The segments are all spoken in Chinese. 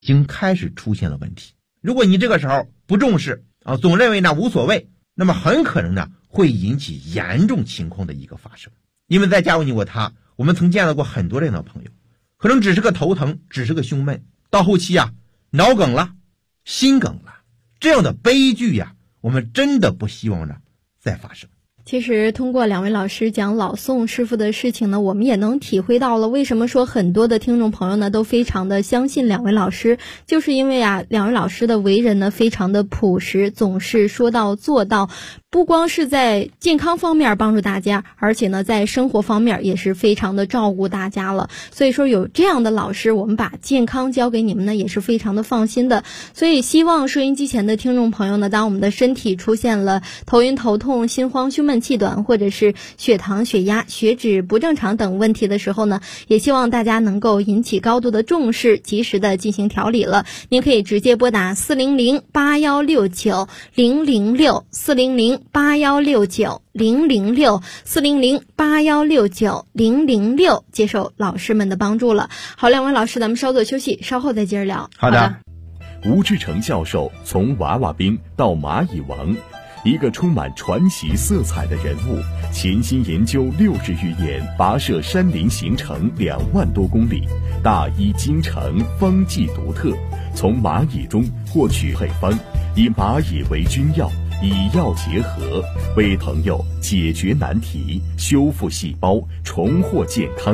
已经开始出现了问题。如果你这个时候不重视啊，总认为呢无所谓，那么很可能呢会引起严重情况的一个发生。因为在加入你我他，我们曾见到过很多这样的朋友，可能只是个头疼，只是个胸闷，到后期啊脑梗了，心梗了，这样的悲剧呀，我们真的不希望呢再发生。 其实通过两位老师讲老宋师傅的事情呢，我们也能体会到了为什么说很多的听众朋友呢都非常的相信两位老师，就是因为啊两位老师的为人呢非常的朴实，总是说到做到，不光是在健康方面帮助大家，而且呢在生活方面也是非常的照顾大家了。所以说有这样的老师，我们把健康交给你们呢也是非常的放心的。所以希望收音机前的听众朋友呢，当我们的身体出现了头晕头痛、心慌、胸闷气短，或者是血糖、血压、血脂不正常等问题的时候呢，也希望大家能够引起高度的重视，及时的进行调理了。您可以直接拨打400-8169-006-400-8169-006-400-8169-006，接受老师们的帮助了。好，两位老师，咱们稍作休息，稍后再接着聊。 好的。 吴志成教授从娃娃兵到蚂蚁王，一个充满传奇色彩的人物，潜心研究60余年，跋涉山林行程2万多公里，大医精诚，方剂独特，从蚂蚁中获取配方，以蚂蚁为君药，以药结合，为朋友解决难题，修复细胞，重获健康。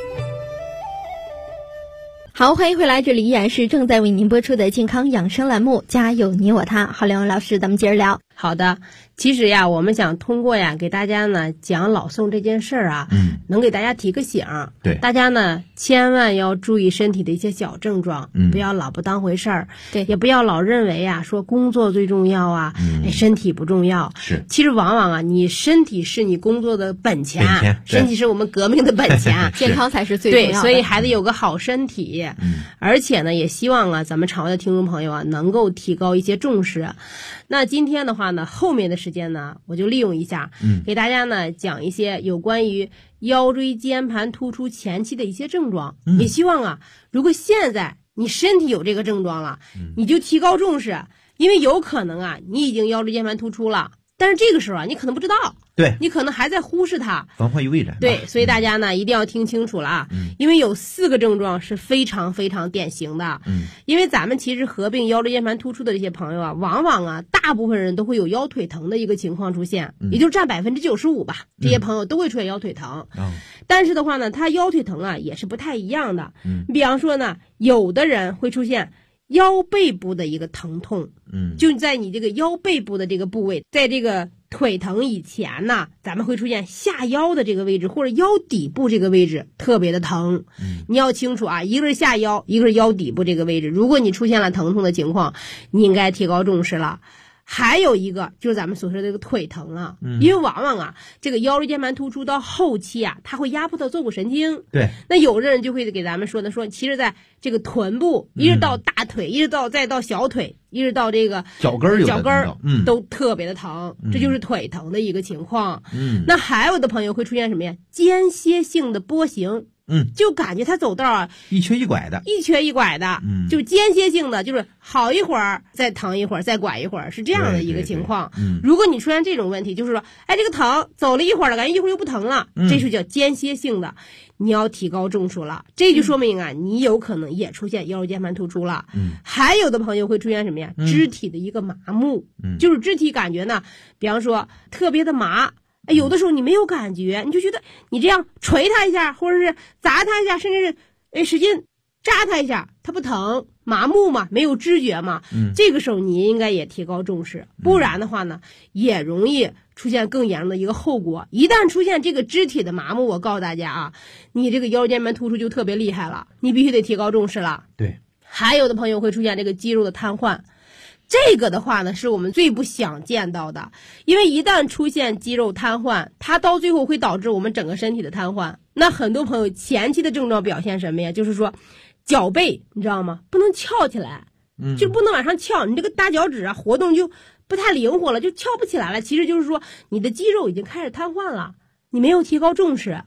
好，欢迎回来，这里依然是正在为您播出的健康养生栏目，家有你我他。好，两位老师，咱们接着聊。 好的，其实呀，我们想通过呀给大家呢讲老宋这件事儿啊，能给大家提个醒。 对， 大家呢千万要注意身体的一些小症状，不要老不当回事儿， 对， 也不要老认为啊说工作最重要啊，身体不重要。 是， 其实往往啊，你身体是你工作的本钱，身体是我们革命的本钱， 健康才是最重要的。 对，所以还得有个好身体。而且呢，也希望啊咱们场外的听众朋友啊能够提高一些重视。那今天的话呢，后面的时间呢，我就利用一下，给大家呢讲一些有关于腰椎间盘突出前期的一些症状。也希望啊，如果现在你身体有这个症状了，你就提高重视，因为有可能啊，你已经腰椎间盘突出了，但是这个时候啊，你可能不知道。 对， 你可能还在忽视它， 防患于未然。 对，所以大家呢一定要听清楚了啊，因为有4个症状是非常非常典型的。因为咱们其实合并腰椎间盘突出的这些朋友啊，往往啊大部分人都会有腰腿疼的一个情况出现，也就占95%吧。这些朋友都会出现腰腿疼。但是的话呢，他腰腿疼啊也是不太一样的。比方说呢，有的人会出现腰背部的一个疼痛，就在你这个腰背部的这个部位，在这个腿疼以前呢，咱们会出现下腰的这个位置或者腰底部这个位置特别的疼。你要清楚啊，一个是下腰，一个是腰底部这个位置。如果你出现了疼痛的情况，你应该提高重视了。还有一个就是咱们所说的这个腿疼啊，因为往往啊，这个腰椎间盘突出到后期啊，它会压迫到坐骨神经。 对， 那有的人就会给咱们说的说，其实在这个臀部，一直到大腿，一直到再到小腿，一直到这个脚跟儿， 都特别的疼，这就是腿疼的一个情况。那还有的朋友会出现什么呀？间歇性的波形。就感觉他走道啊， 一瘸一拐的， 就间歇性的，就是好一会儿再疼一会儿，再拐一会儿，是这样的一个情况。如果你出现这种问题，就是说，哎，这个疼走了一会儿了，感觉一会儿又不疼了，这是叫间歇性的，你要提高重视了。这就说明啊，你有可能也出现腰椎间盘突出了。还有的朋友会出现什么呀？肢体的一个麻木，就是肢体感觉呢，比方说特别的麻。有的时候你没有感觉，你就觉得你这样捶它一下，或者是砸它一下，甚至是使劲扎它一下，它不疼，麻木嘛，没有知觉嘛。这个时候你应该也提高重视，不然的话呢，也容易出现更严重的一个后果。一旦出现这个肢体的麻木，我告诉大家啊，你这个腰椎间盘突出就特别厉害了，你必须得提高重视了。 对， 还有的朋友会出现这个肌肉的瘫痪。这个的话呢，是我们最不想见到的，因为一旦出现肌肉瘫痪，它到最后会导致我们整个身体的瘫痪。那很多朋友前期的症状表现什么呀？就是说，脚背你知道吗？不能翘起来，就不能往上翘，你这个大脚趾啊活动就不太灵活了，就翘不起来了。其实就是说，你的肌肉已经开始瘫痪了，你没有提高重视。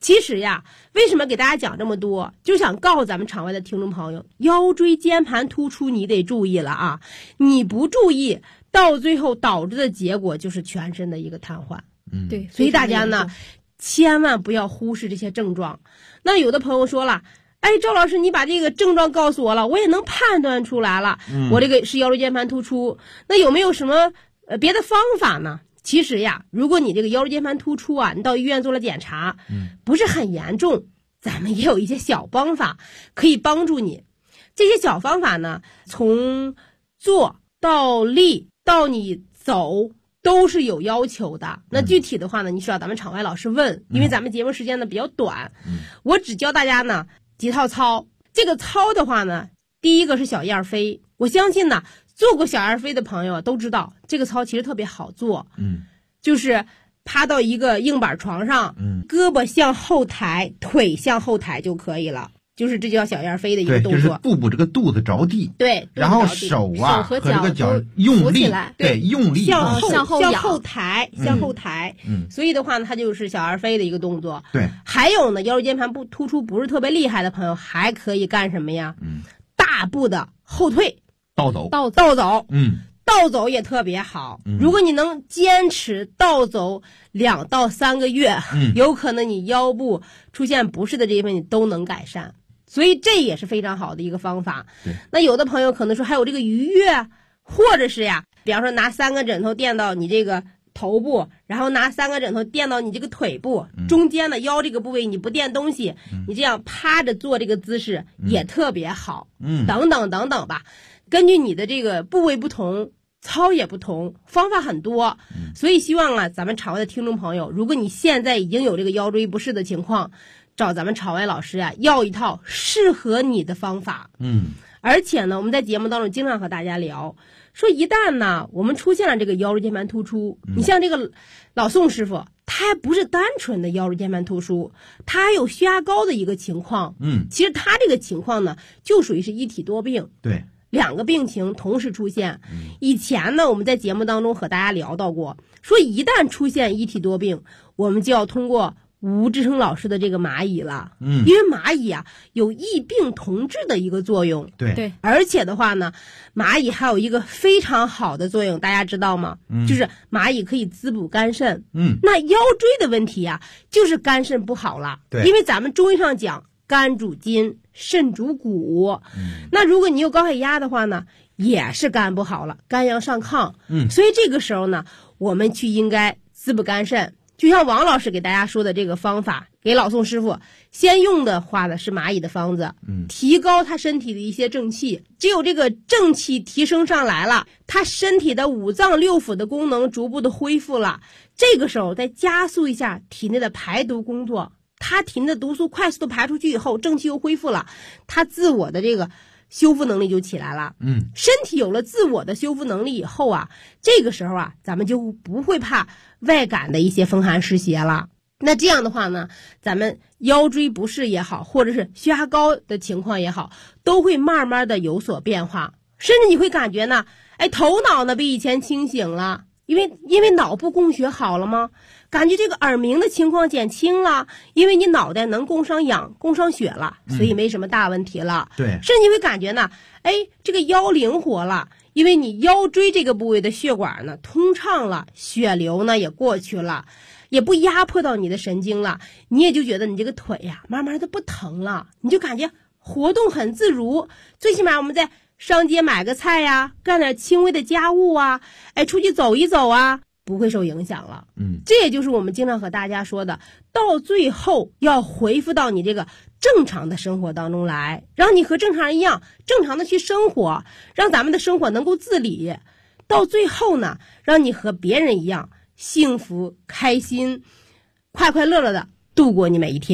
其实呀，为什么给大家讲这么多，就想告诉咱们场外的听众朋友，腰椎间盘突出你得注意了啊！你不注意，到最后导致的结果就是全身的一个瘫痪。 对， 所以大家呢，千万不要忽视这些症状。那有的朋友说了，哎，赵老师，你把这个症状告诉我了，我也能判断出来了，我这个是腰椎间盘突出。那有没有什么别的方法呢？其实呀，如果你这个腰椎间盘突出啊，你到医院做了检查，不是很严重，咱们也有一些小方法可以帮助你。这些小方法呢，从坐到立到你走都是有要求的。那具体的话呢，你需要咱们场外老师问，因为咱们节目时间呢比较短，我只教大家呢几套操。这个操的话呢，第一个是小燕飞，我相信呢做过小燕飞的朋友都知道，这个操其实特别好做，就是趴到一个硬板床上，胳膊向后抬，腿向后抬就可以了，就是这叫小燕飞的一个动作。 对，就是腹部这个肚子着地， 对， 然后手和这个脚用力，对，用力向后抬。所以的话呢，它就是小燕飞的一个动作。 对， 还有呢，腰椎间盘突出不是特别厉害的朋友，还可以干什么呀？大步的后退。 倒走， 倒走也特别好。如果你能坚持倒走2到3个月，有可能你腰部出现不适的这些问题都能改善。所以这也是非常好的一个方法。那有的朋友可能说还有这个鱼跃，或者是呀，比方说拿3个枕头垫到你这个头部，然后拿3个枕头垫到你这个腿部，中间的腰这个部位你不垫东西，你这样趴着做这个姿势也特别好。等等等等吧。根据你的这个部位不同，操也不同，方法很多，所以希望啊，咱们场外的听众朋友，如果你现在已经有这个腰椎不适的情况，找咱们场外老师呀，要一套适合你的方法。而且呢，我们在节目当中经常和大家聊，说一旦呢我们出现了这个腰椎间盘突出，你像这个老宋师傅，他还不是单纯的腰椎间盘突出，他还有血压高的一个情况。其实他这个情况呢，就属于是一体多病。 对。 2个病情同时出现。以前呢，我们在节目当中和大家聊到过，说一旦出现一体多病，我们就要通过吴志成老师的这个蚂蚁了。因为蚂蚁啊有异病同治的一个作用。 对， 而且的话呢，蚂蚁还有一个非常好的作用，大家知道吗？就是蚂蚁可以滋补肝肾。那腰椎的问题啊，就是肝肾不好了。 对， 因为咱们中医上讲，肝主筋，肾主骨。那如果你有高血压的话呢，也是肝不好了，肝阳上亢。所以这个时候呢，我们去应该滋补肝肾。就像王老师给大家说的这个方法，给老宋师傅先用的话呢是蚂蚁的方子，提高他身体的一些正气。只有这个正气提升上来了，他身体的5脏6腑的功能逐步的恢复了，这个时候再加速一下体内的排毒工作，他体内的毒素快速的排出去以后，正气又恢复了，他自我的这个修复能力就起来了。身体有了自我的修复能力以后啊，这个时候啊，咱们就不会怕外感的一些风寒湿邪了。那这样的话呢，咱们腰椎不适也好，或者是血压高的情况也好，都会慢慢的有所变化。甚至你会感觉呢，头脑呢比以前清醒了，因为脑部供血好了吗？感觉这个耳鸣的情况减轻了，因为你脑袋能供上氧、供上血了，所以没什么大问题了。 对， 甚至你会感觉呢，这个腰灵活了，因为你腰椎这个部位的血管呢通畅了，血流呢也过去了，也不压迫到你的神经了，你也就觉得你这个腿呀慢慢的不疼了，你就感觉活动很自如。最起码我们在上街买个菜呀，干点轻微的家务啊，出去走一走啊，不会受影响了。这也就是我们经常和大家说的，到最后要恢复到你这个正常的生活当中来，让你和正常人一样正常的去生活，让咱们的生活能够自理，到最后呢，让你和别人一样幸福开心快快乐乐的度过你每一天。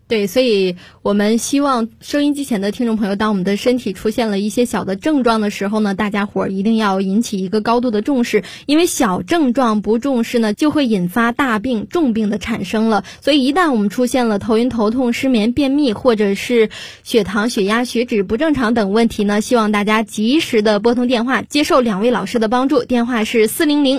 对，所以我们希望收音机前的听众朋友，当我们的身体出现了一些小的症状的时候呢，大家伙儿一定要引起一个高度的重视，因为小症状不重视呢，就会引发大病、重病的产生了。所以一旦我们出现了头晕、头痛、失眠、便秘，或者是血糖、血压、血脂不正常等问题呢，希望大家及时的拨通电话，接受2位老师的帮助。电话是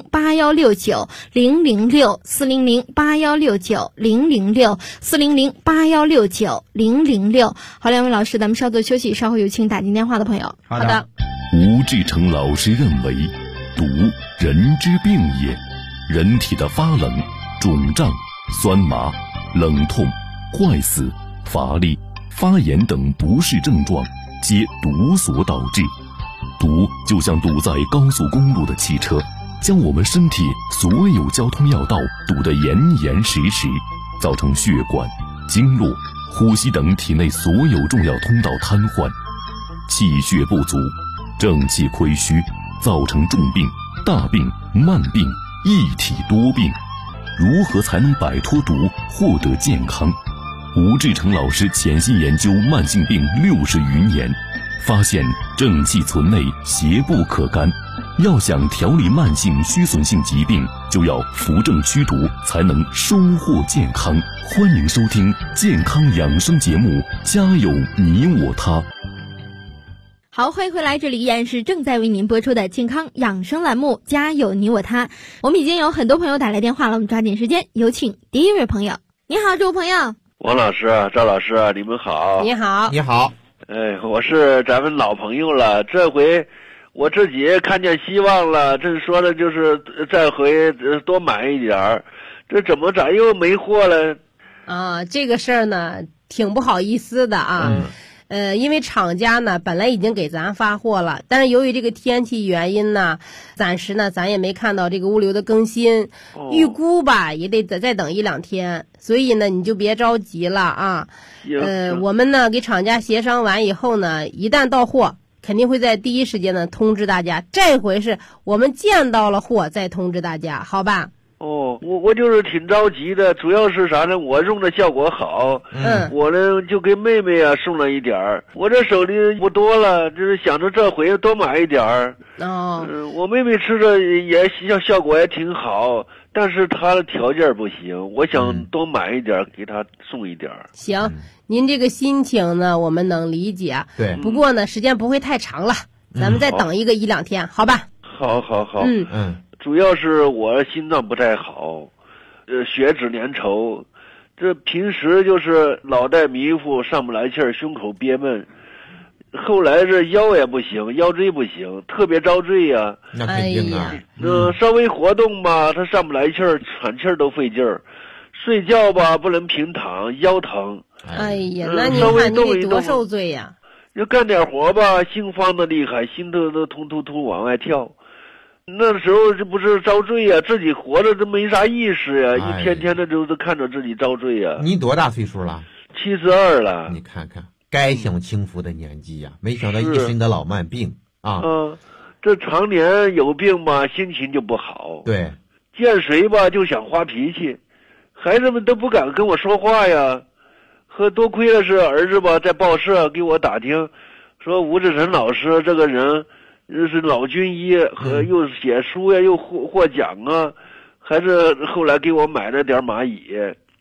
400-8169-006，400-8169-006，400-8169-006。好，2位老师，咱们稍作休息，稍后有请打进电话的朋友。 好的。 吴志成老师认为，毒人之病也，人体的发冷、肿胀、酸麻、冷痛、坏死、乏力、发炎等不适症状，皆毒所导致。毒就像堵在高速公路的汽车，将我们身体所有交通要道堵得严严实实，造成血管、经络、呼吸等体内所有重要通道瘫痪，气血不足，正气亏虚，造成重病、大病、慢病、一体多病。如何才能摆脱毒，获得健康？吴志成老师潜心研究慢性病60余年，发现正气存内，邪不可干。要想调理慢性虚损性疾病，就要扶正驱毒，才能收获健康。欢迎收听健康养生节目，家有你我他。 好，欢迎回来，这里依然是正在为您播出的健康养生栏目，家有你我他。我们已经有很多朋友打来电话了，我们抓紧时间，有请第一位朋友。你好，这位朋友。 王老师、赵老师，你们好。 你好。 你好。 我是咱们老朋友了，这回我自己看见希望了，这说的就是这回多买一点儿，这怎么咋又没货了？ 这个事儿呢挺不好意思的啊。因为厂家呢本来已经给咱发货了，但是由于这个天气原因呢，暂时呢咱也没看到这个物流的更新，预估吧也得再等1-2天，所以呢你就别着急了啊。我们呢给厂家协商完以后呢，一旦到货肯定会在第一时间呢通知大家，这回是我们见到了货再通知大家，好吧？ 我就是挺着急的，主要是啥呢？我用的效果好，我呢就给妹妹啊送了一点儿，我这手里不多了，就是想着这回多买一点儿。我妹妹吃着也效果也挺好，但是她的条件不行，我想多买一点给她送一点儿。 行，您这个心情呢我们能理解， 对， 不过呢时间不会太长了，咱们再等1-2天，好吧？ 好。主要是我心脏不太好，血脂粘稠，这平时就是脑袋迷糊，上不来气儿，胸口憋闷，后来这腰也不行，腰椎不行，特别遭罪呀。 那肯定啊。 稍微活动吧，他上不来气儿，喘气儿都费劲儿，睡觉吧不能平躺，腰疼。 哎呀，那你看你得多受罪呀。 要干点活吧，心慌的厉害，心都突往外跳。那时候这不是遭罪呀，自己活着都没啥意识呀，一天天的都看着自己遭罪呀。 你多大岁数了 ？72了。 你看看，该享清福的年纪呀，没想到一身的老慢病啊。 这常年有病吧，心情就不好。 对， 见谁吧就想发脾气，孩子们都不敢跟我说话呀。多亏了是儿子吧，在报社给我打听，说吴志成老师这个人是老军医，和又写书呀，又获奖啊，还是后来给我买了点蚂蚁。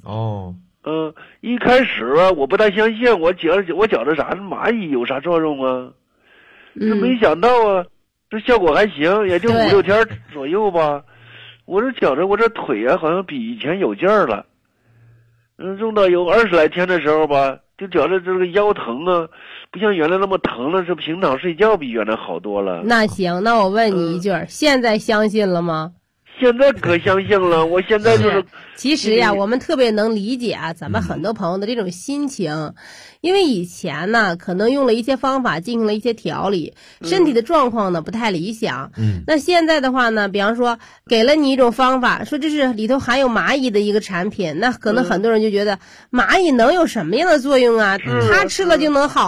一开始啊，我不太相信，我觉得啥蚂蚁有啥作用啊？没想到啊，这效果还行，也就5-6天左右吧。我这觉着我这腿啊，好像比以前有劲儿了。用到有20来天的时候吧，就觉着这个腰疼啊，不像原来那么疼了，是平躺睡觉比原来好多了。 那行，那我问你一句，现在相信了吗？ 现在可相信了，我现在就是。 其实呀，我们特别能理解啊，咱们很多朋友的这种心情，因为以前呢，可能用了一些方法进行了一些调理，身体的状况呢不太理想。那现在的话呢，比方说给了你一种方法，说这是里头含有蚂蚁的一个产品，那可能很多人就觉得蚂蚁能有什么样的作用啊？它吃了就能好吗？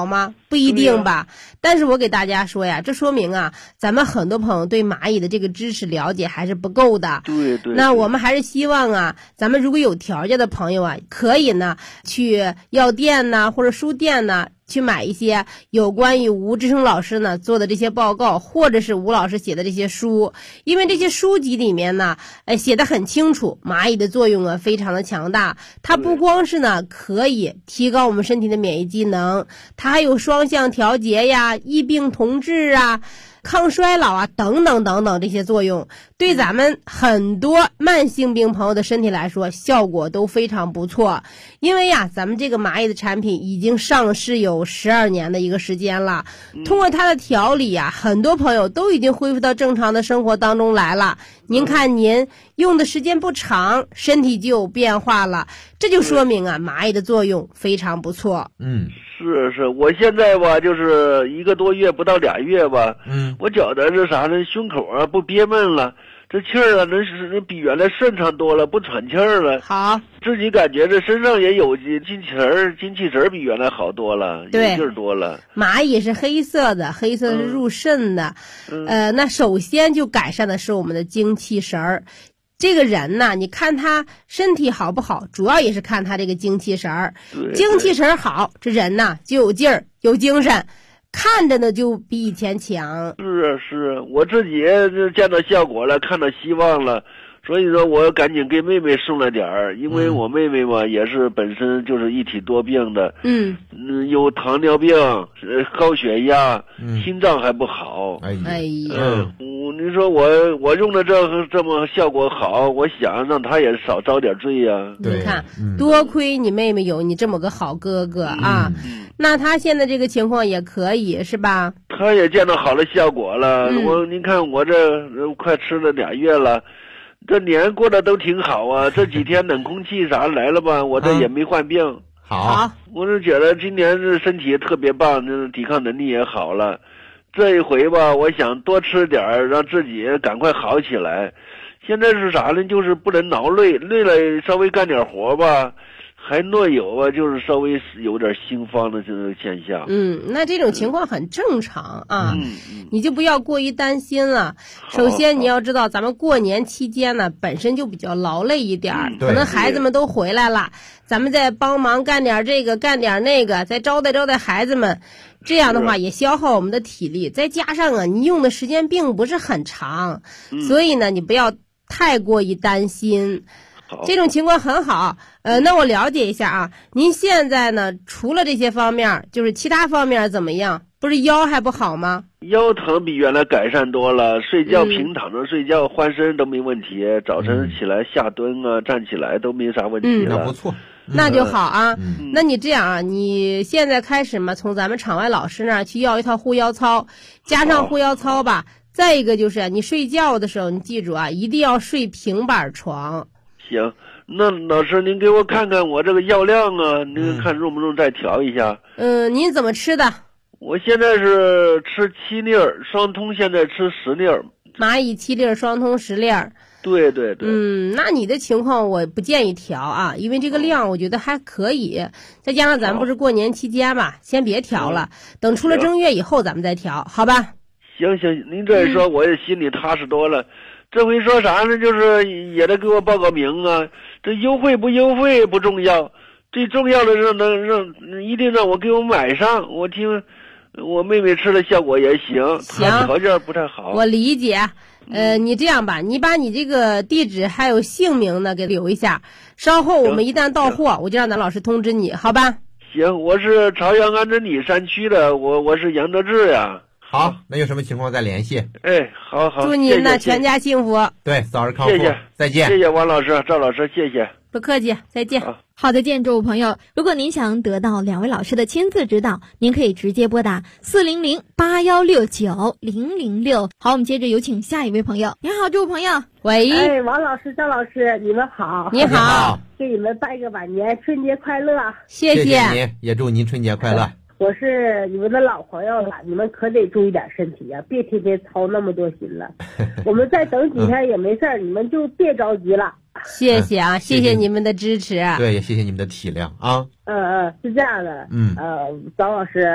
不一定吧，但是我给大家说呀，这说明啊，咱们很多朋友对蚂蚁的这个知识了解还是不够的。 对。 那我们还是希望啊，咱们如果有条件的朋友啊，可以呢去药店呢或者书店呢，去买一些有关于吴志生老师呢做的这些报告，或者是吴老师写的这些书，因为这些书籍里面呢，写得很清楚，蚂蚁的作用啊非常的强大。它不光是呢可以提高我们身体的免疫机能，它还有双向调节呀、医病同治啊、抗衰老啊等等等等这些作用，对咱们很多慢性病朋友的身体来说效果都非常不错。因为呀，咱们这个蚂蚁的产品已经上市有12年的一个时间了，通过它的调理呀，很多朋友都已经恢复到正常的生活当中来了。您看您用的时间不长，身体就有变化了，这就说明啊，蚂蚁的作用非常不错。 是，我现在吧，就是1个多月不到2月吧，我觉得这啥呢，胸口啊不憋闷了，这气儿啊能比原来顺畅多了，不喘气儿了。 好， 自己感觉这身上也有精气神比原来好多了，有劲儿多了。 蚂蚁是黑色的，黑色是入肾的，那首先就改善的是我们的精气神儿。这个人呢，你看他身体好不好，主要也是看他这个精气神儿。精气神儿好，这人呢就有劲儿，有精神，看着呢就比以前强。 是，我自己见到效果了，看到希望了，所以说我赶紧给妹妹送了点儿，因为我妹妹嘛也是本身就是一体多病的，有糖尿病、高血压，心脏还不好。你说我用的这么效果好，我想让她也少遭点罪呀。 你看，多亏你妹妹有你这么个好哥哥啊。那她现在这个情况也可以是吧？ 她也见到好的效果了。您看我这快吃了2月了。这年过得都挺好啊，这几天冷空气啥来了吧，我这也没患病。 好， 我是觉得今年这身体特别棒，这抵抗能力也好了。这一回吧，我想多吃点儿，让自己赶快好起来。现在是啥呢？就是不能劳累，累了稍微干点活吧，还若有啊，就是稍微有点心慌的这个现象。 那这种情况很正常啊，你就不要过于担心了。首先你要知道，咱们过年期间呢，本身就比较劳累一点，可能孩子们都回来了，咱们再帮忙干点这个，干点那个，再招待孩子们。这样的话也消耗我们的体力，再加上啊，你用的时间并不是很长，所以呢，你不要太过于担心。这种情况很好。那我了解一下啊，您现在呢，除了这些方面，就是其他方面怎么样？不是腰还不好吗？ 腰疼比原来改善多了，睡觉平躺着睡觉，翻身都没问题，早晨起来下蹲啊，站起来都没啥问题了。 那不错。 那就好啊。那你这样啊，你现在开始嘛，从咱们场外老师那儿去要一套护腰操，加上护腰操吧。再一个就是你睡觉的时候，你记住啊，一定要睡平板床。 行，那老师您给我看看我这个药量啊，您看用不用再调一下？ 您怎么吃的？ 我现在是吃7粒，双通现在吃10粒。 蚂蚁7粒，双通10粒。 对。 那你的情况我不建议调啊，因为这个量我觉得还可以，再加上咱们不是过年期间嘛，先别调了，等出了正月以后咱们再调，好吧？ 行，您这一说我也心里踏实多了。这回说啥呢？就是也得给我报个名啊！这优惠不优惠不重要，最重要的是一定让我给我买上。我听我妹妹吃的效果也行，她条件不太好。 我理解。你这样吧，你把你这个地址还有姓名呢给留一下，稍后我们一旦到货，我就让咱老师通知你，好吧？ 行，我是朝阳安贞里山区的，我是杨德志呀。 好，那有什么情况再联系。 好， 祝您呢全家幸福。 对，早日康复。 谢谢， 再见。 谢谢王老师、赵老师，谢谢。 不客气，再见。 好的，建筑朋友，如果您想得到2位老师的亲自指导，您可以直接拨打400-8169-006。好，我们接着有请下一位朋友。你好，这位朋友。 喂。王老师、赵老师，你们好。 你好。 给你们拜个晚年，春节快乐。 谢谢您，也祝您春节快乐。 我是你们的老朋友了，你们可得注意点身体呀，别天天操那么多心了。我们再等几天也没事儿，你们就别着急了。 谢谢啊，谢谢你们的支持。 对，也谢谢你们的体谅啊。 是这样的。张老师，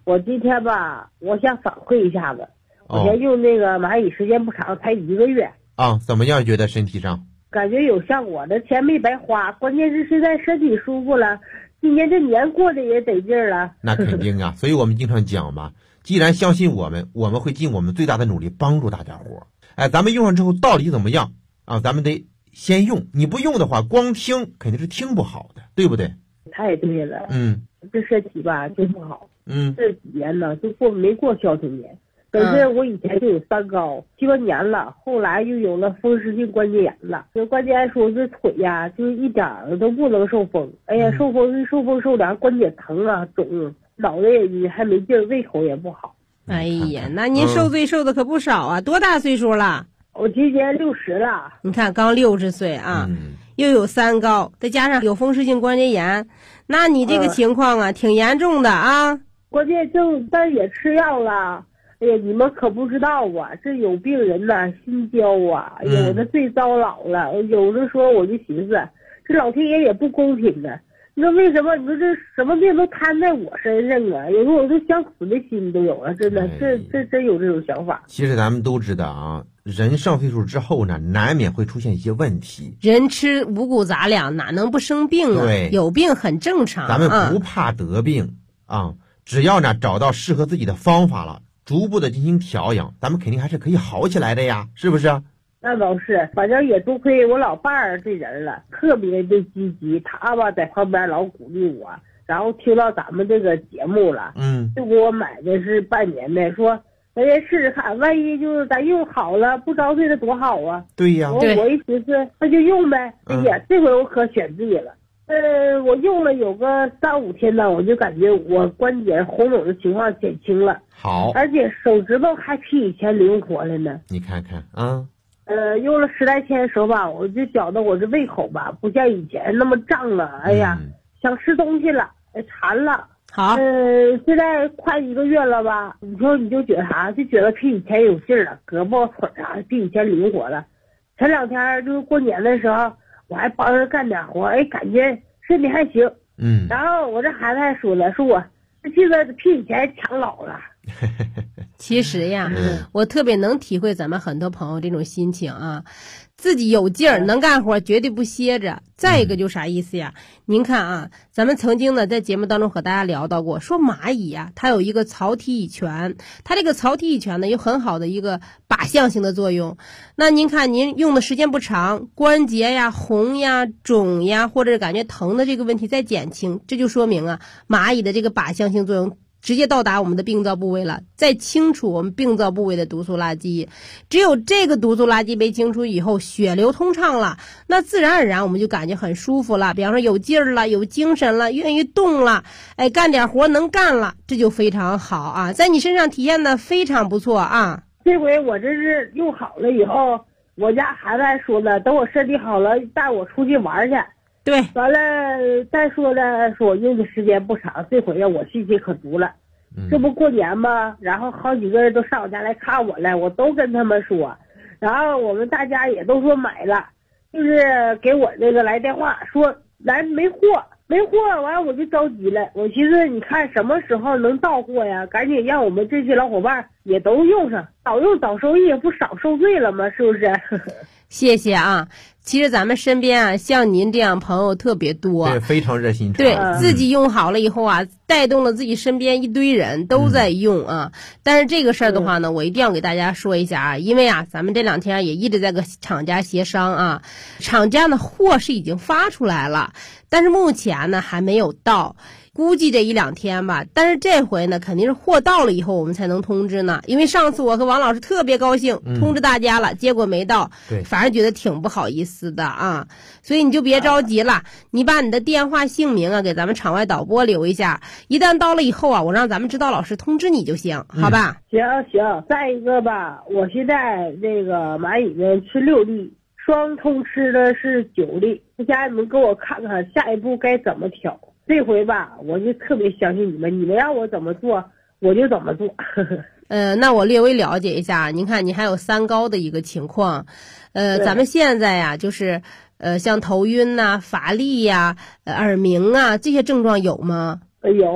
我今天吧，我想反馈一下子，我先用那个蚂蚁时间不长，才1个月啊，怎么样？觉得身体上感觉有效果，这钱没白花，关键是现在身体舒服了，今年这年过得也得劲儿了。 那肯定啊，所以我们经常讲嘛，既然相信我们会尽我们最大的努力帮助大家伙。哎，咱们用上之后到底怎么样啊？咱们得先用，你不用的话，光听肯定是听不好的，对不对？ 太对了，这身体吧就不好，这几年呢就没过孝顺年。本身我以前就有3高，7、8年了，后来又有了风湿性关节炎了。这关键说这腿呀，就一点儿都不能受风。哎呀，受风受凉，关节疼啊，肿，脑袋也晕，还没劲儿，胃口也不好。 哎呀，那您受罪受的可不少啊！多大岁数了？ 我今年60了。 你看，刚60岁啊，又有3高，再加上有风湿性关节炎，那你这个情况啊，挺严重的啊。 关键但也吃药了。哎呀，你们可不知道啊，这有病人呐，心焦啊，哎呀，我这最糟老了。有的时候我就寻思，这老天爷也不公平的。你说为什么？你说这什么病都摊在我身上啊？有时候我都想死的心都有了，真的，这真有这种想法。 其实咱们都知道啊，人上岁数之后呢，难免会出现一些问题。 人吃五谷杂粮，哪能不生病啊？ 对， 有病很正常。 咱们不怕得病啊，只要呢找到适合自己的方法了，逐步的进行调养，咱们肯定还是可以好起来的呀，是不是？ 那倒是，反正也多亏我老伴儿这人了，特别的积极，他吧在旁边老鼓励我，然后听到咱们这个节目了，就给我买的是半年的，说咱先试试看，万一就是咱用好了，不遭罪的多好啊！ 对呀， 我一寻思，那就用呗。哎呀，这回我可选对了。我用了有个3、5天呢，我就感觉我关节红肿的情况减轻了， 好， 而且手指头还比以前灵活了呢。 你看看啊。 用了10来天手吧，我就觉得我这胃口吧，不像以前那么胀了。哎呀，想吃东西了，馋了。 好， 现在快1个月了吧？你说你就觉得啥？就觉得比以前有劲儿了，胳膊腿啊比以前灵活了。前2天就是过年的时候，我还帮人干点活，哎，感觉身体还行。然后我这孩子还说了，说我这个比以前强老了。 其实呀，我特别能体会咱们很多朋友这种心情啊，自己有劲儿能干活，绝对不歇着。再一个就啥意思呀？您看啊，咱们曾经呢在节目当中和大家聊到过，说蚂蚁啊，它有一个槽体乙醛，它这个槽体乙醛呢有很好的一个靶向性的作用。那您看您用的时间不长，关节呀、红呀、肿呀，或者感觉疼的这个问题在减轻，这就说明啊，蚂蚁的这个靶向性作用直接到达我们的病灶部位了，再清除我们病灶部位的毒素垃圾。只有这个毒素垃圾被清除以后，血流通畅了，那自然而然我们就感觉很舒服了，比方说有劲儿了，有精神了，愿意动了，哎，干点活能干了，这就非常好啊，在你身上体验的非常不错啊。 这回我这是用好了以后，我家孩子还说呢，等我身体好了带我出去玩去。 对， 完了再说了，说我用的时间不长，这回让我信心可足了。这不过年吗？然后好几个人都上我家来看我来，我都跟他们说，然后我们大家也都说买了，就是给我这个来电话说来没货，完了我就着急了，我寻思你看什么时候能到货呀？赶紧让我们这些老伙伴也都用上，早用早受益，不少受罪了吗？是不是？ 谢谢啊。其实咱们身边啊，像您这样朋友特别多， 对，非常热心肠。 对，自己用好了以后啊，带动了自己身边一堆人都在用啊。但是这个事儿的话呢，我一定要给大家说一下啊，因为啊，咱们这2天也一直在跟厂家协商啊，厂家的货是已经发出来了，但是目前呢还没有到。估计这1、2天吧，但是这回呢，肯定是货到了以后我们才能通知呢。因为上次我和王老师特别高兴，通知大家了，结果没到， 对， 反而觉得挺不好意思的啊。所以你就别着急了，你把你的电话姓名啊给咱们场外导播留一下，一旦到了以后啊，我让咱们指导老师通知你就行，好吧？ 行。再一个吧，我现在这个蚂蚁呢吃6粒，双通吃的是9粒，大家你们给我看看下一步该怎么调。这回吧，我就特别相信你们，你们让我怎么做，我就怎么做。 那我略微了解一下，您看你还有3高的一个情况，咱们现在呀，就是像头晕呐、乏力呀、耳鸣啊这些症状有吗？ 有。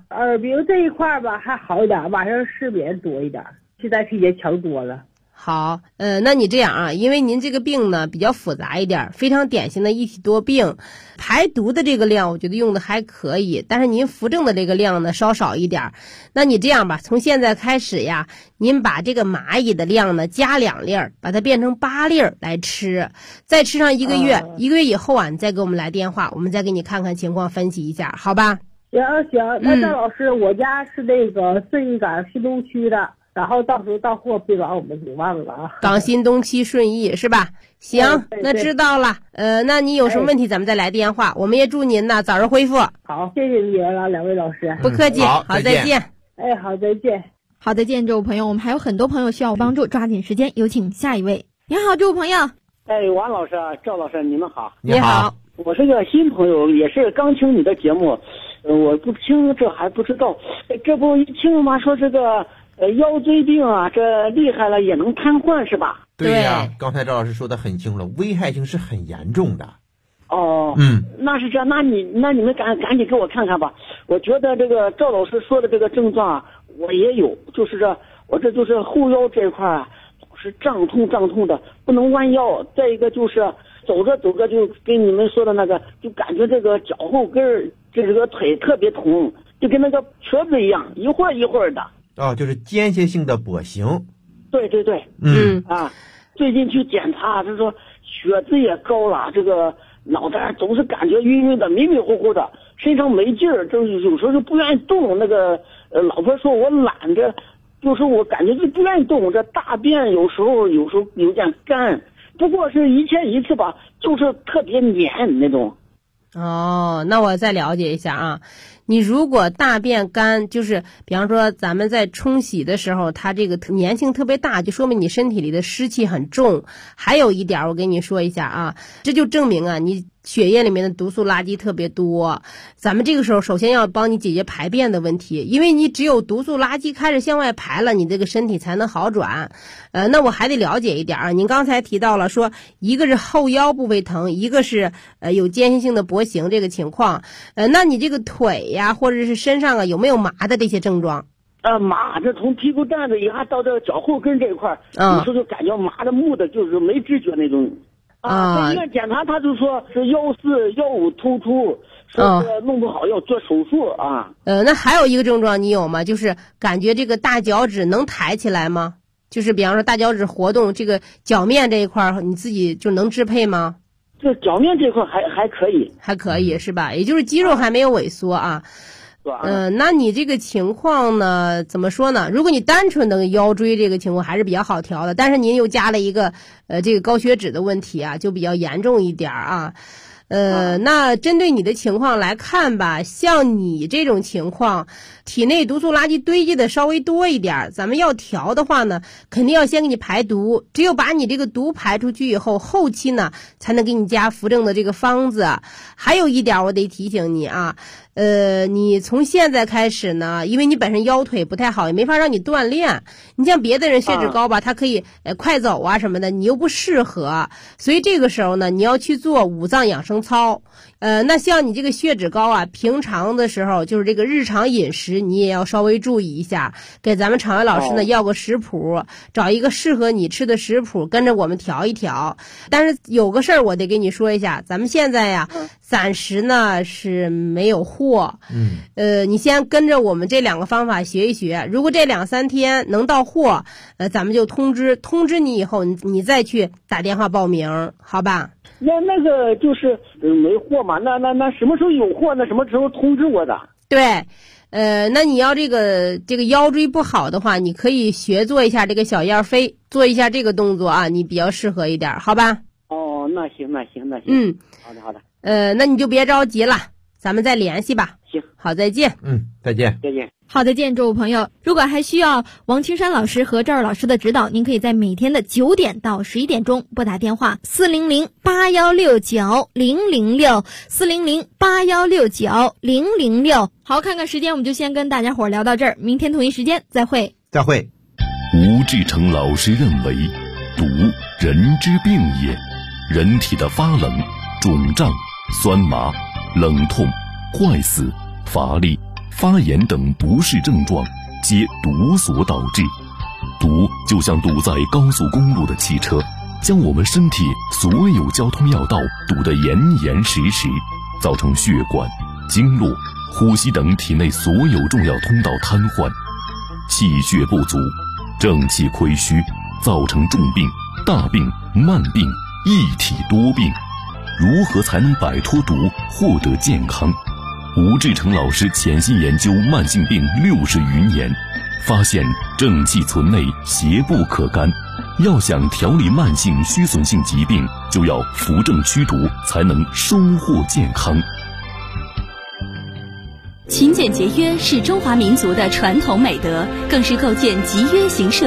耳鸣这一块吧还好一点，晚上失眠多一点，现在比以前强多了。 好，那你这样啊，因为您这个病呢比较复杂一点，非常典型的一体多病，排毒的这个量我觉得用的还可以，但是您扶正的这个量呢稍少一点。那你这样吧，从现在开始呀，您把这个蚂蚁的量呢加2粒儿，把它变成8粒儿来吃，再吃上1个月，1个月以后啊，你再给我们来电话，我们再给你看看情况，分析一下，好吧？ 行，那赵老师，我家是那个顺义港新东区的。然后到时候到货别把我们给忘了啊！ 港新东区顺义是吧？行，那知道了。那你有什么问题咱们再来电话。我们也祝您呢早日恢复。 好，谢谢你了，两位老师。 不客气，好，再见。 哎，好，再见。 好，再见，这位朋友。我们还有很多朋友需要帮助，抓紧时间，有请下一位。你好，这位朋友。 哎，王老师、赵老师，你们好。 你好， 我是个新朋友，也是刚听你的节目，我不听这还不知道，这不一听嘛说这个。腰椎病啊，这厉害了也能瘫痪是吧？ 对呀，刚才赵老师说的很清楚，危害性是很严重的。 哦，那是这样，那你们赶紧给我看看吧。我觉得这个赵老师说的这个症状啊，我也有，就是我这就是后腰这一块啊，老是胀痛的，不能弯腰。再一个就是走着就跟你们说的那个，就感觉这个脚后跟这个腿特别疼，就跟那个瘸子一样，一会儿的。 就是间歇性的跛行。 对，最近去检查，他说血脂也高了，这个脑袋总是感觉晕的、迷迷糊糊的，身上没劲儿，就是有时候就不愿意动。那个老婆说我懒着，就是我感觉就不愿意动。这大便有时候有点干，不过是一天一次吧，就是特别黏那种。 哦，那我再了解一下啊。你如果大便干，就是比方说咱们在冲洗的时候，它这个粘性特别大，就说明你身体里的湿气很重。还有一点我跟你说一下啊，这就证明啊你血液里面的毒素垃圾特别多。咱们这个时候首先要帮你解决排便的问题，因为你只有毒素垃圾开始向外排了，你这个身体才能好转。那我还得了解一点啊，您刚才提到了说一个是后腰部位疼，一个是有间歇性的跛行这个情况。那你这个腿呀或者是身上啊有没有麻的这些症状？ 麻，这从屁股蛋子一下到这个脚后跟这一块，有时候就感觉麻的木的，就是没知觉那种。在医院检查，他就说是腰4、腰5突出，说是弄不好要做手术啊。 那还有一个症状你有吗？就是感觉这个大脚趾能抬起来吗？就是比方说大脚趾活动，这个脚面这一块你自己就能支配吗？ 这脚面这块还可以， 还可以是吧？也就是肌肉还没有萎缩啊。那你这个情况呢，怎么说呢？如果你单纯的腰椎这个情况还是比较好调的，但是您又加了一个这个高血脂的问题啊，就比较严重一点啊。那针对你的情况来看吧，像你这种情况，体内毒素垃圾堆积的稍微多一点，咱们要调的话呢，肯定要先给你排毒，只有把你这个毒排出去以后，后期呢才能给你加扶正的这个方子。还有一点我得提醒你啊，你从现在开始呢，因为你本身腰腿不太好，也没法让你锻炼。你像别的人血脂高吧，他可以快走啊什么的，你又不适合，所以这个时候呢，你要去做五脏养生操。那像你这个血脂高啊，平常的时候就是这个日常饮食你也要稍微注意一下，给咱们场外老师呢要个食谱，找一个适合你吃的食谱，跟着我们调一调。但是有个事儿我得跟你说一下，咱们现在呀暂时呢是没有货。你先跟着我们这2个方法学一学，如果这2-3天能到货，咱们就通知你以后，你再去打电话报名，好吧？ 那个就是没货嘛，那什么时候有货？那什么时候通知我的？ 对，那你要这个腰椎不好的话，你可以学做一下这个小燕飞，做一下这个动作啊，你比较适合一点，好吧？ 哦，那行。好的。 那你就别着急了，咱们再联系吧。 行， 好，再见。 再见。 好，再见，这位朋友。如果还需要王青山老师和赵老师的指导，您可以在每天的9点到11点钟拨打电话400-8169-006 400-8169-006。好，看看时间，我们就先跟大家伙聊到这儿，明天同一时间再会。 吴志成老师认为，毒人之病也，人体的发冷、肿胀、酸麻、冷痛、坏死、乏力、 发炎等不适症状，皆毒所导致。毒就像堵在高速公路的汽车，将我们身体所有交通要道堵得严严实实，造成血管、经络、呼吸等体内所有重要通道瘫痪，气血不足，正气亏虚，造成重病、大病、慢病、一体多病。如何才能摆脱毒，获得健康？吴志成老师潜心研究慢性病60余年，发现正气存内，邪不可干。要想调理慢性虚损性疾病，就要扶正驱毒，才能收获健康。 勤俭节约是中华民族的传统美德，更是构建集约型社